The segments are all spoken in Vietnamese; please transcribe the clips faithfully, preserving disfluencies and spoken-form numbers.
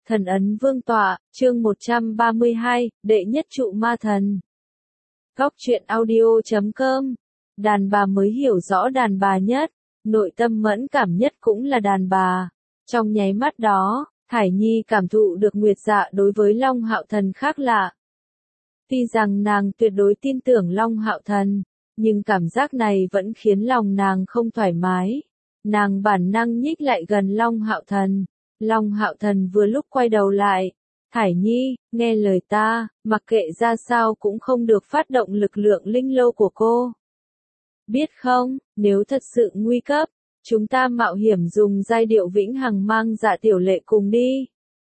Thần ấn vương tọa, chương một trăm ba mươi hai, đệ nhất trụ ma thần. Góc truyện audio chấm com. Đàn bà mới hiểu rõ đàn bà nhất, nội tâm mẫn cảm nhất cũng là đàn bà. Trong nháy mắt đó, Thải Nhi cảm thụ được Nguyệt Dạ đối với Long Hạo Thần khác lạ. Tuy rằng nàng tuyệt đối tin tưởng Long Hạo Thần, nhưng cảm giác này vẫn khiến lòng nàng không thoải mái. Nàng bản năng nhích lại gần Long Hạo Thần. Long Hạo Thần vừa lúc quay đầu lại. Thải Nhi, nghe lời ta, mặc kệ ra sao cũng không được phát động lực lượng linh lâu của cô. Biết không, nếu thật sự nguy cấp, chúng ta mạo hiểm dùng giai điệu vĩnh hằng mang Dạ Tiểu Lệ cùng đi.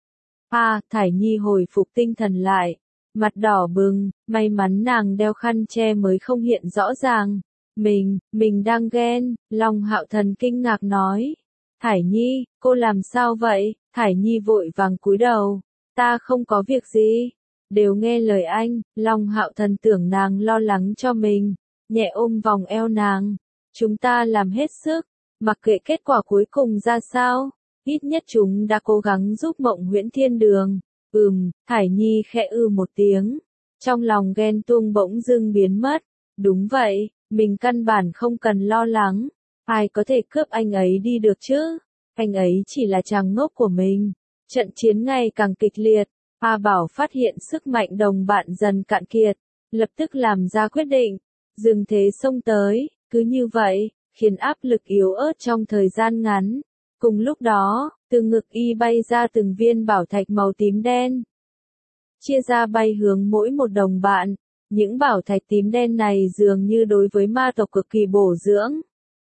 À, Thải Nhi hồi phục tinh thần lại. Mặt đỏ bừng, may mắn nàng đeo khăn che mới không hiện rõ ràng. Mình, mình đang ghen, Long Hạo Thần kinh ngạc nói. Thải Nhi, cô làm sao vậy? Thải Nhi vội vàng cúi đầu. Ta không có việc gì. Đều nghe lời anh, Long Hạo Thần tưởng nàng lo lắng cho mình. Nhẹ ôm vòng eo nàng. Chúng ta làm hết sức, mặc kệ kết quả cuối cùng ra sao. Ít nhất chúng đã cố gắng giúp Mộng Huyễn Thiên Đường. Ừm, Thải Nhi khẽ ư một tiếng. Trong lòng ghen tuông bỗng dưng biến mất. Đúng vậy, mình căn bản không cần lo lắng. Ai có thể cướp anh ấy đi được chứ? Anh ấy chỉ là chàng ngốc của mình. Trận chiến ngày càng kịch liệt. A Bảo phát hiện sức mạnh đồng bạn dần cạn kiệt. Lập tức làm ra quyết định. Dừng thế xông tới. Cứ như vậy, khiến áp lực yếu ớt trong thời gian ngắn. Cùng lúc đó, từ ngực y bay ra từng viên bảo thạch màu tím đen. Chia ra bay hướng mỗi một đồng bạn. Những bảo thạch tím đen này dường như đối với ma tộc cực kỳ bổ dưỡng.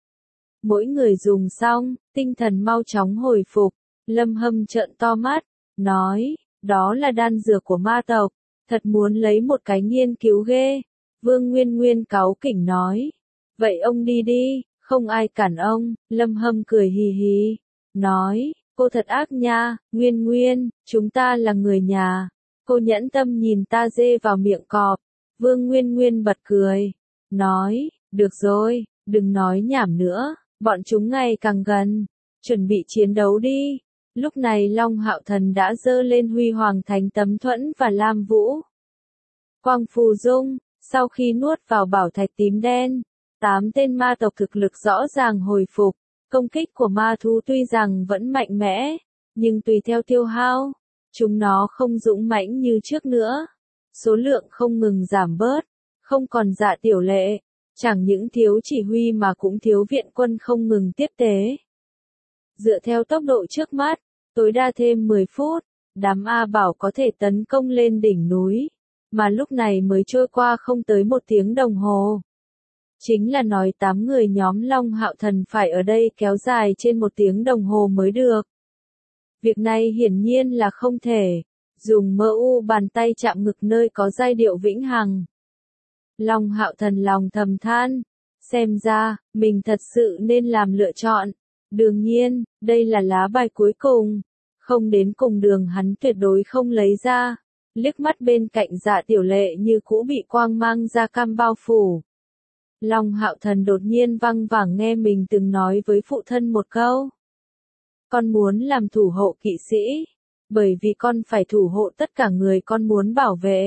Mỗi người dùng xong, tinh thần mau chóng hồi phục. Lâm Hâm trợn to mắt, nói, đó là đan dược của ma tộc, thật muốn lấy một cái nghiên cứu ghê. Vương Nguyên Nguyên cáu kỉnh nói, vậy ông đi đi, không ai cản ông. Lâm Hâm cười hì hì, nói, cô thật ác nha, Nguyên Nguyên, chúng ta là người nhà. Cô nhẫn tâm nhìn ta dê vào miệng cọp. Vương Nguyên Nguyên bật cười, nói, được rồi, đừng nói nhảm nữa. Bọn chúng ngày càng gần, chuẩn bị chiến đấu đi. Lúc này Long Hạo Thần đã giơ lên Huy Hoàng Thánh Tấm Thuẫn và Lam Vũ. Quang Phù Dung, sau khi nuốt vào bảo thạch tím đen, tám tên ma tộc thực lực rõ ràng hồi phục. Công kích của ma thú tuy rằng vẫn mạnh mẽ, nhưng tùy theo tiêu hao, chúng nó không dũng mãnh như trước nữa. Số lượng không ngừng giảm bớt, không còn Dạ Tiểu Lệ. Chẳng những thiếu chỉ huy mà cũng thiếu viện quân không ngừng tiếp tế. Dựa theo tốc độ trước mắt, tối đa thêm mười phút, đám A Bảo có thể tấn công lên đỉnh núi, mà lúc này mới trôi qua không tới một tiếng đồng hồ. Chính là nói tám người nhóm Long Hạo Thần phải ở đây kéo dài trên một tiếng đồng hồ mới được. Việc này hiển nhiên là không thể, dùng mơ u bàn tay chạm ngực nơi có giai điệu vĩnh hằng. Long Hạo Thần lòng thầm than, xem ra, mình thật sự nên làm lựa chọn. Đương nhiên, đây là lá bài cuối cùng, không đến cùng đường hắn tuyệt đối không lấy ra. Liếc mắt bên cạnh Dạ Tiểu Lệ như cũ bị quang mang da cam bao phủ. Long Hạo Thần đột nhiên văng vẳng nghe mình từng nói với phụ thân một câu. Con muốn làm thủ hộ kỵ sĩ, bởi vì con phải thủ hộ tất cả người con muốn bảo vệ.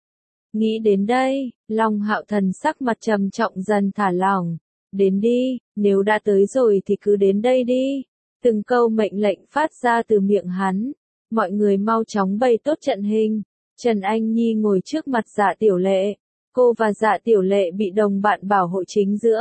Nghĩ đến đây, Long Hạo Thần sắc mặt trầm trọng dần thả lỏng. Đến đi, nếu đã tới rồi thì cứ đến đây đi. Từng câu mệnh lệnh phát ra từ miệng hắn. Mọi người mau chóng bày tốt trận hình. Trần Anh Nhi ngồi trước mặt Dạ Tiểu Lệ. Cô và Dạ Tiểu Lệ bị đồng bạn bảo hộ chính giữa.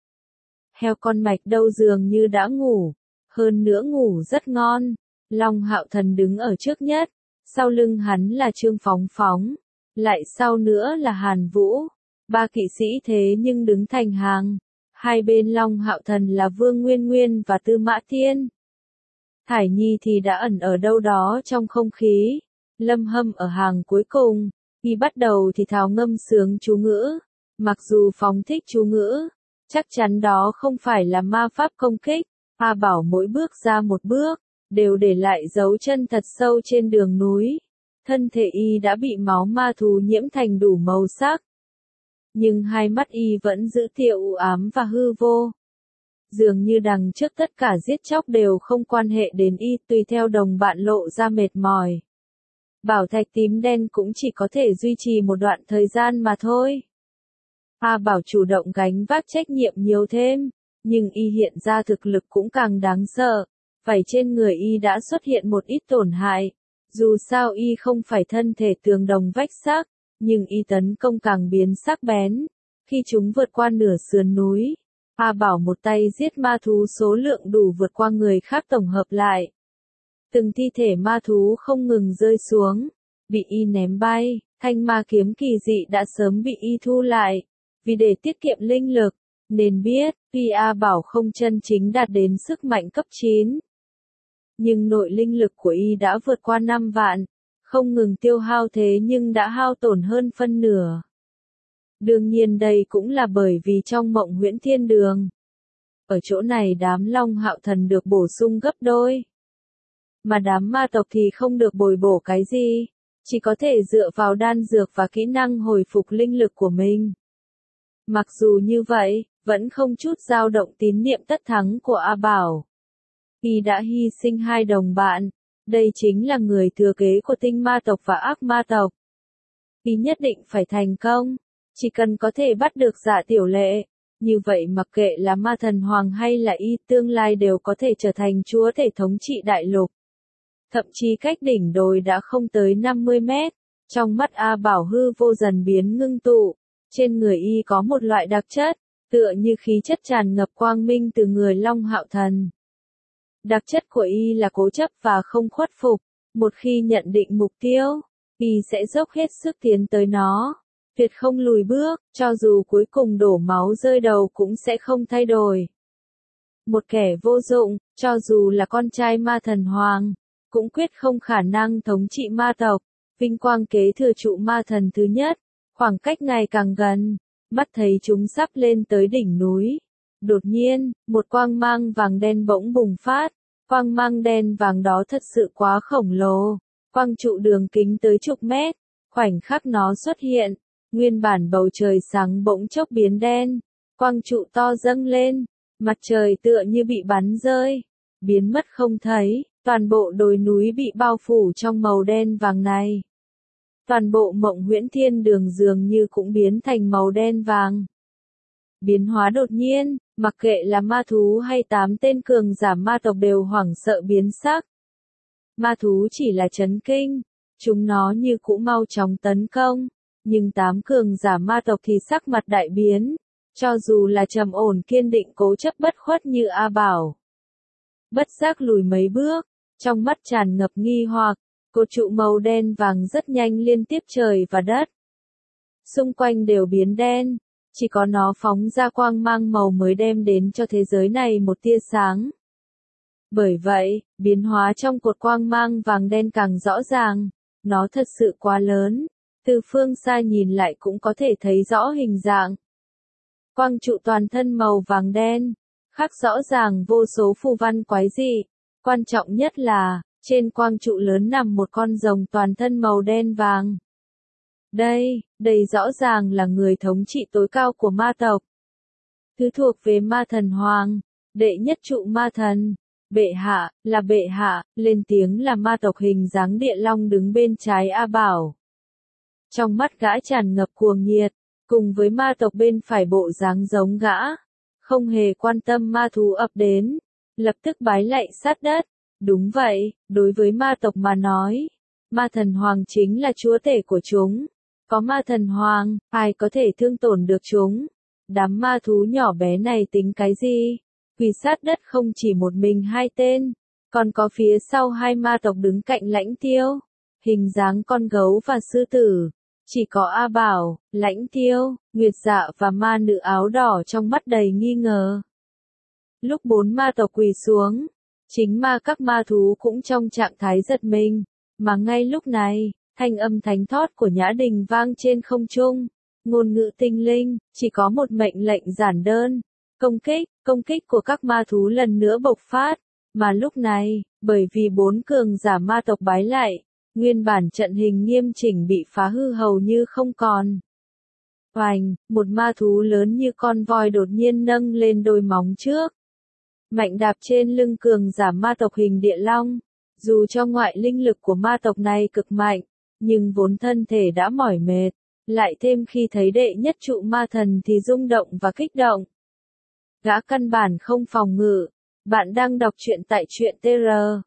Heo con mạch đâu dường như đã ngủ. Hơn nữa ngủ rất ngon. Long Hạo Thần đứng ở trước nhất. Sau lưng hắn là Trương Phóng Phóng. Lại sau nữa là Hàn Vũ. Ba kỵ sĩ thế nhưng đứng thành hàng. Hai bên Long Hạo Thần là Vương Nguyên Nguyên và Tư Mã Thiên. Thải Nhi thì đã ẩn ở đâu đó trong không khí. Lâm Hâm ở hàng cuối cùng. Khi bắt đầu thì thào ngâm sướng chú ngữ. Mặc dù phóng thích chú ngữ, chắc chắn đó không phải là ma pháp công kích. A Bảo mỗi bước ra một bước, đều để lại dấu chân thật sâu trên đường núi. Thân thể y đã bị máu ma thú nhiễm thành đủ màu sắc. Nhưng hai mắt y vẫn giữ tiệu u ám và hư vô. Dường như đằng trước tất cả giết chóc đều không quan hệ đến y, tùy theo đồng bạn lộ ra mệt mỏi. Bảo thạch tím đen cũng chỉ có thể duy trì một đoạn thời gian mà thôi. A Bảo chủ động gánh vác trách nhiệm nhiều thêm, nhưng y hiện ra thực lực cũng càng đáng sợ. Vảy trên người y đã xuất hiện một ít tổn hại. Dù sao y không phải thân thể tường đồng vách sắc, nhưng y tấn công càng biến sắc bén. Khi chúng vượt qua nửa sườn núi, A Bảo một tay giết ma thú số lượng đủ vượt qua người khác tổng hợp lại. Từng thi thể ma thú không ngừng rơi xuống, bị y ném bay, thanh ma kiếm kỳ dị đã sớm bị y thu lại. Vì để tiết kiệm linh lực, nên biết, tuy A Bảo không chân chính đạt đến sức mạnh cấp chín. Nhưng nội linh lực của y đã vượt qua năm vạn, không ngừng tiêu hao thế nhưng đã hao tổn hơn phân nửa. Đương nhiên đây cũng là bởi vì trong mộng huyễn thiên đường. Ở chỗ này đám Long Hạo Thần được bổ sung gấp đôi. Mà đám ma tộc thì không được bồi bổ cái gì, chỉ có thể dựa vào đan dược và kỹ năng hồi phục linh lực của mình. Mặc dù như vậy, vẫn không chút dao động tín niệm tất thắng của A Bảo. Y đã hy sinh hai đồng bạn, đây chính là người thừa kế của tinh ma tộc và ác ma tộc. Y nhất định phải thành công, chỉ cần có thể bắt được Dạ Tiểu Lệ, như vậy mặc kệ là ma thần hoàng hay là y tương lai đều có thể trở thành chúa thể thống trị đại lục. Thậm chí cách đỉnh đồi đã không tới năm mươi mét, trong mắt A Bảo hư vô dần biến ngưng tụ, trên người y có một loại đặc chất, tựa như khí chất tràn ngập quang minh từ người Long Hạo Thần. Đặc chất của y là cố chấp và không khuất phục, một khi nhận định mục tiêu, y sẽ dốc hết sức tiến tới nó, tuyệt không lùi bước, cho dù cuối cùng đổ máu rơi đầu cũng sẽ không thay đổi. Một kẻ vô dụng, cho dù là con trai ma thần hoàng, cũng quyết không khả năng thống trị ma tộc, vinh quang kế thừa trụ ma thần thứ nhất, khoảng cách ngày càng gần, mắt thấy chúng sắp lên tới đỉnh núi. Đột nhiên, một quang mang vàng đen bỗng bùng phát, quang mang đen vàng đó thật sự quá khổng lồ, quang trụ đường kính tới chục mét, khoảnh khắc nó xuất hiện, nguyên bản bầu trời sáng bỗng chốc biến đen, quang trụ to dâng lên, mặt trời tựa như bị bắn rơi, biến mất không thấy, toàn bộ đồi núi bị bao phủ trong màu đen vàng này. Toàn bộ mộng huyễn thiên đường dường như cũng biến thành màu đen vàng. Biến hóa đột nhiên, mặc kệ là ma thú hay tám tên cường giả ma tộc đều hoảng sợ biến sắc. Ma thú chỉ là chấn kinh, chúng nó như cũ mau chóng tấn công, nhưng tám cường giả ma tộc thì sắc mặt đại biến, cho dù là trầm ổn kiên định cố chấp bất khuất như A Bảo. Bất giác lùi mấy bước, trong mắt tràn ngập nghi hoặc, cột trụ màu đen vàng rất nhanh liên tiếp trời và đất. Xung quanh đều biến đen, chỉ có nó phóng ra quang mang màu mới đem đến cho thế giới này một tia sáng. Bởi vậy, biến hóa trong cột quang mang vàng đen càng rõ ràng, nó thật sự quá lớn, từ phương xa nhìn lại cũng có thể thấy rõ hình dạng. Quang trụ toàn thân màu vàng đen, khắc rõ ràng vô số phù văn quái dị, quan trọng nhất là, trên quang trụ lớn nằm một con rồng toàn thân màu đen vàng. Đây, đây rõ ràng là người thống trị tối cao của ma tộc. Thứ thuộc về ma thần hoàng, đệ nhất trụ ma thần. Bệ hạ, là bệ hạ, lên tiếng là ma tộc hình dáng địa long đứng bên trái A Bảo. Trong mắt gã tràn ngập cuồng nhiệt, cùng với ma tộc bên phải bộ dáng giống gã, không hề quan tâm ma thú ập đến, lập tức bái lạy sát đất. Đúng vậy, đối với ma tộc mà nói, ma thần hoàng chính là chúa tể của chúng. Có ma thần hoàng, ai có thể thương tổn được chúng? Đám ma thú nhỏ bé này tính cái gì? Quỳ sát đất không chỉ một mình hai tên, còn có phía sau hai ma tộc đứng cạnh Lãnh Tiêu, hình dáng con gấu và sư tử. Chỉ có A Bảo, Lãnh Tiêu, Nguyệt Dạ và ma nữ áo đỏ trong mắt đầy nghi ngờ. Lúc bốn ma tộc quỳ xuống, chính ma các ma thú cũng trong trạng thái giật mình, mà ngay lúc này, thanh âm thánh thót của Nhã Đình vang trên không trung, ngôn ngữ tinh linh, chỉ có một mệnh lệnh giản đơn, công kích, công kích của các ma thú lần nữa bộc phát, mà lúc này, bởi vì bốn cường giả ma tộc bái lại, nguyên bản trận hình nghiêm chỉnh bị phá hư hầu như không còn. Oành, một ma thú lớn như con voi đột nhiên nâng lên đôi móng trước, mạnh đạp trên lưng cường giả ma tộc hình địa long. Dù cho ngoại linh lực của ma tộc này cực mạnh, nhưng vốn thân thể đã mỏi mệt, lại thêm khi thấy đệ nhất trụ ma thần thì rung động và kích động. Gã căn bản không phòng ngự. Bạn đang đọc truyện tại truyện tê rờ.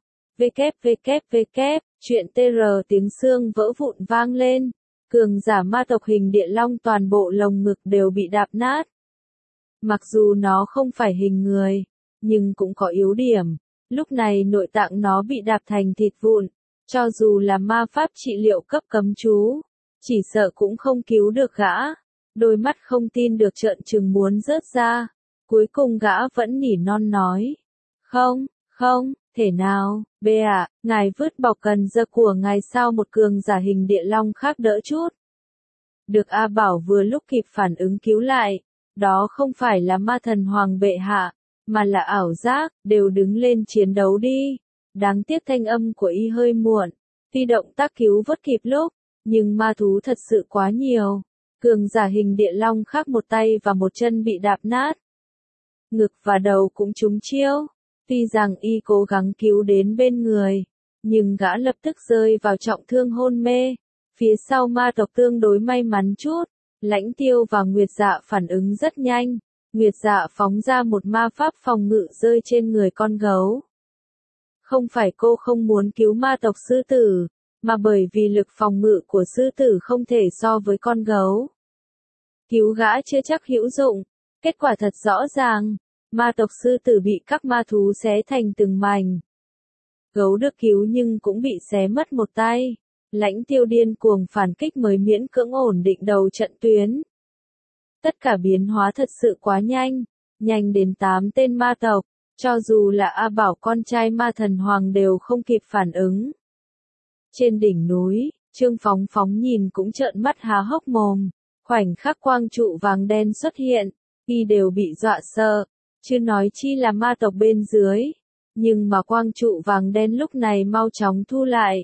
www. Truyện tê rờ tiếng xương vỡ vụn vang lên. Cường giả ma tộc hình địa long toàn bộ lồng ngực đều bị đạp nát. Mặc dù nó không phải hình người, nhưng cũng có yếu điểm. Lúc này nội tạng nó bị đạp thành thịt vụn. Cho dù là ma pháp trị liệu cấp cấm chú, chỉ sợ cũng không cứu được gã. Đôi mắt không tin được trợn trừng muốn rớt ra. Cuối cùng gã vẫn nỉ non nói. Không, không, thể nào, bệ ạ, ngài vứt bỏ cần giờ của ngài sao một cường giả hình địa long khác đỡ chút. Được A Bảo vừa lúc kịp phản ứng cứu lại. Đó không phải là ma thần hoàng bệ hạ, mà là ảo giác, đều đứng lên chiến đấu đi. Đáng tiếc thanh âm của y hơi muộn. Tuy động tác cứu vớt kịp lúc, nhưng ma thú thật sự quá nhiều. Cường giả hình địa long khác một tay và một chân bị đạp nát. Ngực và đầu cũng trúng chiêu. Tuy rằng y cố gắng cứu đến bên người, nhưng gã lập tức rơi vào trọng thương hôn mê. Phía sau ma tộc tương đối may mắn chút, Lãnh Tiêu và Nguyệt Dạ phản ứng rất nhanh. Nguyệt Dạ phóng ra một ma pháp phòng ngự rơi trên người con gấu. Không phải cô không muốn cứu ma tộc sư tử, mà bởi vì lực phòng ngự của sư tử không thể so với con gấu. Cứu gã chưa chắc hữu dụng, kết quả thật rõ ràng, ma tộc sư tử bị các ma thú xé thành từng mảnh. Gấu được cứu nhưng cũng bị xé mất một tay. Lãnh Tiêu điên cuồng phản kích mới miễn cưỡng ổn định đầu trận tuyến. Tất cả biến hóa thật sự quá nhanh, nhanh đến tám tên ma tộc, cho dù là A Bảo con trai ma thần hoàng đều không kịp phản ứng. Trên đỉnh núi, Trương Phóng Phóng nhìn cũng trợn mắt há hốc mồm, khoảnh khắc quang trụ vàng đen xuất hiện, y đều bị dọa sợ, chứ nói chi là ma tộc bên dưới. Nhưng mà quang trụ vàng đen lúc này mau chóng thu lại.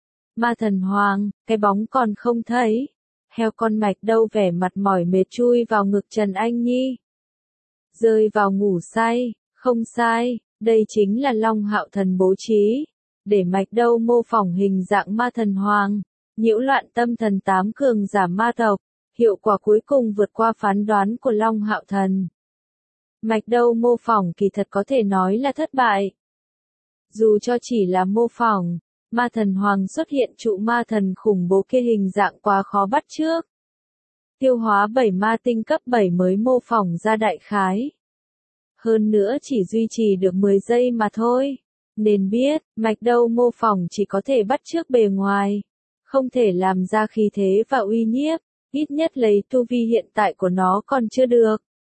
Ma thần hoàng, cái bóng còn không thấy. Heo con mạch đâu vẻ mặt mỏi mệt chui vào ngực Trần Anh Nhi. Rơi vào ngủ say, không sai, đây chính là Long Hạo Thần bố trí. Để mạch đâu mô phỏng hình dạng ma thần hoàng, nhiễu loạn tâm thần tám cường giả ma tộc. Hiệu quả cuối cùng vượt qua phán đoán của Long Hạo Thần. Mạch đâu mô phỏng kỳ thật có thể nói là thất bại. Dù cho chỉ là mô phỏng, ma thần hoàng xuất hiện trụ ma thần khủng bố kia hình dạng quá khó bắt chước. Tiêu hóa bảy ma tinh cấp bảy mới mô phỏng ra đại khái. Hơn nữa chỉ duy trì được mười giây mà thôi. Nên biết, mạch đâu mô phỏng chỉ có thể bắt chước bề ngoài. Không thể làm ra khí thế và uy nhiếp, ít nhất lấy tu vi hiện tại của nó còn chưa được.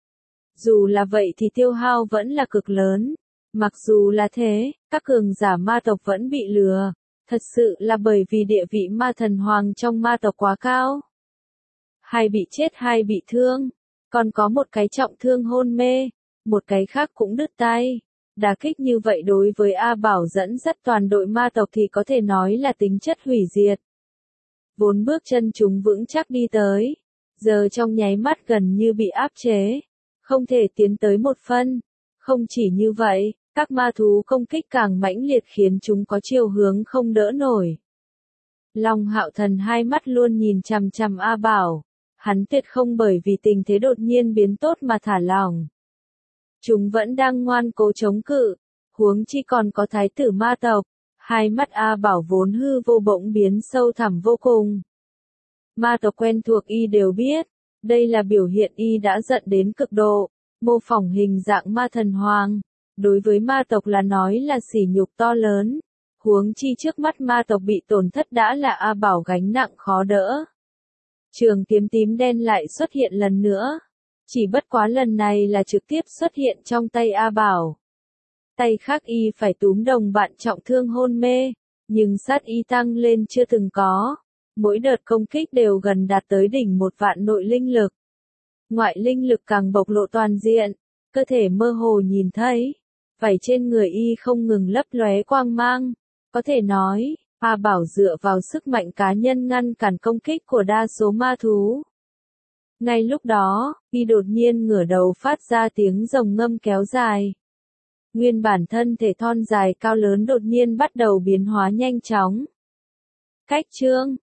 Dù là vậy thì tiêu hao vẫn là cực lớn. Mặc dù là thế, các cường giả ma tộc vẫn bị lừa. Thật sự là bởi vì địa vị ma thần hoàng trong ma tộc quá cao. Hai bị chết hai bị thương. Còn có một cái trọng thương hôn mê. Một cái khác cũng đứt tay. Đả kích như vậy đối với A Bảo dẫn dắt toàn đội ma tộc thì có thể nói là tính chất hủy diệt. Vốn bước chân chúng vững chắc đi tới. Giờ trong nháy mắt gần như bị áp chế. Không thể tiến tới một phân. Không chỉ như vậy, các ma thú công kích càng mãnh liệt khiến chúng có chiều hướng không đỡ nổi. Long Hạo Thần hai mắt luôn nhìn chằm chằm A Bảo. Hắn tuyệt không bởi vì tình thế đột nhiên biến tốt mà thả lỏng. Chúng vẫn đang ngoan cố chống cự. Huống chi còn có thái tử ma tộc. Hai mắt A Bảo vốn hư vô bỗng biến sâu thẳm vô cùng. Ma tộc quen thuộc y đều biết. Đây là biểu hiện y đã giận đến cực độ. Mô phỏng hình dạng ma thần hoàng. Đối với ma tộc là nói là sỉ nhục to lớn. Huống chi trước mắt ma tộc bị tổn thất đã là A Bảo gánh nặng khó đỡ. Trường kiếm tím đen lại xuất hiện lần nữa. Chỉ bất quá lần này là trực tiếp xuất hiện trong tay A Bảo. Tay khác y phải túm đồng bạn trọng thương hôn mê. Nhưng sát y tăng lên chưa từng có. Mỗi đợt công kích đều gần đạt tới đỉnh một vạn nội linh lực. Ngoại linh lực càng bộc lộ toàn diện. Cơ thể mơ hồ nhìn thấy. Vảy trên người y không ngừng lấp lóe quang mang. Có thể nói, A Bảo dựa vào sức mạnh cá nhân ngăn cản công kích của đa số ma thú. Ngay lúc đó, y đột nhiên ngửa đầu phát ra tiếng rồng ngâm kéo dài. Nguyên bản thân thể thon dài cao lớn đột nhiên bắt đầu biến hóa nhanh chóng. Cách chương